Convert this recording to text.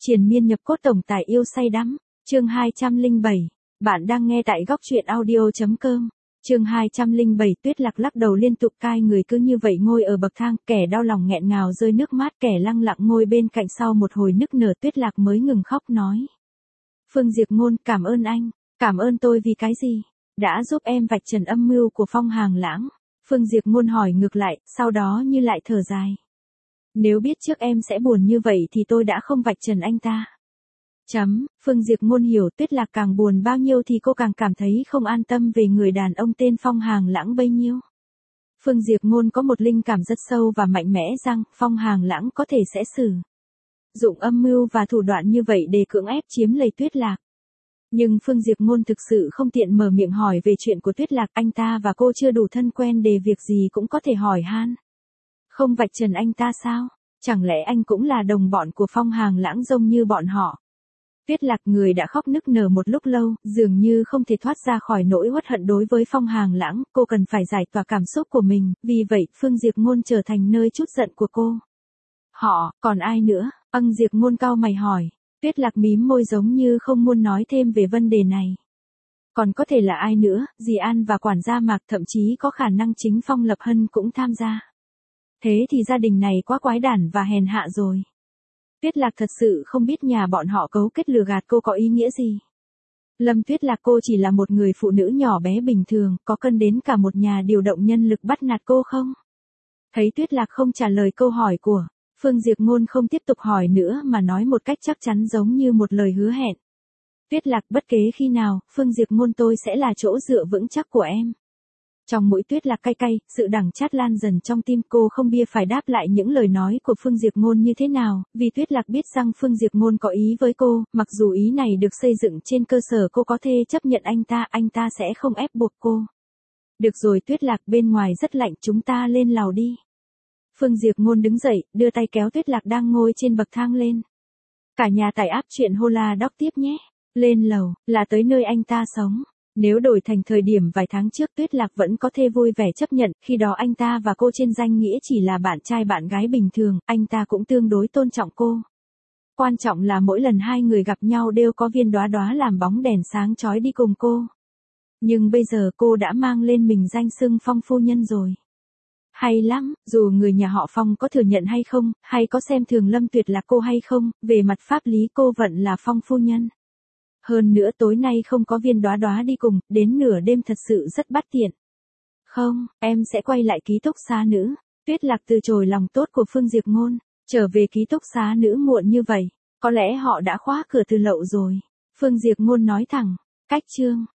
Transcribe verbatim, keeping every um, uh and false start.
Triền miên nhập cốt tổng tài yêu say đắm, chương hai trăm lẻ bảy. Bạn đang nghe tại góc truyện audio.com. Chương hai trăm lẻ bảy. Tuyết Lạc lắc đầu liên tục, cai người cứ như vậy ngồi ở bậc thang, kẻ đau lòng nghẹn ngào rơi nước mắt, kẻ lăng lặng ngồi bên cạnh. Sau một hồi nức nở, Tuyết Lạc mới ngừng khóc nói: Phương Diệp Ngôn, cảm ơn anh. Cảm ơn tôi vì cái gì? Đã giúp em vạch trần âm mưu của Phong Hàng Lãng. Phương Diệp Ngôn hỏi ngược lại, sau đó như lại thở dài. Nếu biết trước em sẽ buồn như vậy thì tôi đã không vạch trần anh ta. Chấm, Phương Diệp Ngôn hiểu Tuyết Lạc càng buồn bao nhiêu thì cô càng cảm thấy không an tâm về người đàn ông tên Phong Hàng Lãng bấy nhiêu. Phương Diệp Ngôn có một linh cảm rất sâu và mạnh mẽ rằng Phong Hàng Lãng có thể sẽ sử dụng âm mưu và thủ đoạn như vậy để cưỡng ép chiếm lấy Tuyết Lạc. Nhưng Phương Diệp Ngôn thực sự không tiện mở miệng hỏi về chuyện của Tuyết Lạc, anh ta và cô chưa đủ thân quen để việc gì cũng có thể hỏi han. Không vạch trần anh ta sao? Chẳng lẽ anh cũng là đồng bọn của Phong Hàng Lãng giống như bọn họ? Tuyết Lạc, người đã khóc nức nở một lúc lâu, dường như không thể thoát ra khỏi nỗi uất hận đối với Phong Hàng Lãng, cô cần phải giải tỏa cảm xúc của mình, vì vậy Phương Diệp Ngôn trở thành nơi trút giận của cô. Họ, còn ai nữa? Ân Diệp Ngôn cau mày hỏi. Tuyết Lạc mím môi giống như không muốn nói thêm về vấn đề này. Còn có thể là ai nữa, dì An và quản gia Mạc, thậm chí có khả năng chính Phong Lập Hân cũng tham gia. Thế thì gia đình này quá quái đản và hèn hạ rồi. Tuyết Lạc thật sự không biết nhà bọn họ cấu kết lừa gạt cô có ý nghĩa gì. Lâm Tuyết Lạc, cô chỉ là một người phụ nữ nhỏ bé bình thường, có cần đến cả một nhà điều động nhân lực bắt nạt cô không? Thấy Tuyết Lạc không trả lời câu hỏi của Phương Diệp Ngôn, không tiếp tục hỏi nữa mà nói một cách chắc chắn giống như một lời hứa hẹn. Tuyết Lạc, bất kể khi nào, Phương Diệp Ngôn tôi sẽ là chỗ dựa vững chắc của em. Trong mũi Tuyết Lạc cay cay, sự đắng chát lan dần trong tim cô, không biết phải đáp lại những lời nói của Phương Diệp Ngôn như thế nào, vì Tuyết Lạc biết rằng Phương Diệp Ngôn có ý với cô, mặc dù ý này được xây dựng trên cơ sở cô có thể chấp nhận anh ta, anh ta sẽ không ép buộc cô. Được rồi Tuyết Lạc, bên ngoài rất lạnh, chúng ta lên lầu đi. Phương Diệp Ngôn đứng dậy, đưa tay kéo Tuyết Lạc đang ngồi trên bậc thang lên. Cả nhà tải app truyện Hola Doc tiếp nhé. Lên lầu, là tới nơi anh ta sống. Nếu đổi thành thời điểm vài tháng trước, Tuyết Lạc vẫn có thể vui vẻ chấp nhận, khi đó anh ta và cô trên danh nghĩa chỉ là bạn trai bạn gái bình thường, anh ta cũng tương đối tôn trọng cô. Quan trọng là mỗi lần hai người gặp nhau đều có viên đóa đóa làm bóng đèn sáng chói đi cùng cô. Nhưng bây giờ cô đã mang lên mình danh xưng Phong phu nhân rồi. Hay lắm, dù người nhà họ Phong có thừa nhận hay không, hay có xem thường Lâm Tuyệt là cô hay không, về mặt pháp lý cô vẫn là Phong phu nhân. Hơn nữa tối nay không có viên đóa đóa đi cùng, đến nửa đêm thật sự rất bất tiện. Không, em sẽ quay lại ký túc xá nữ. Tuyết Lạc từ chối lòng tốt của Phương Diệp Ngôn, trở về ký túc xá nữ muộn như vậy, có lẽ họ đã khóa cửa từ lâu rồi. Phương Diệp Ngôn nói thẳng, cách chương,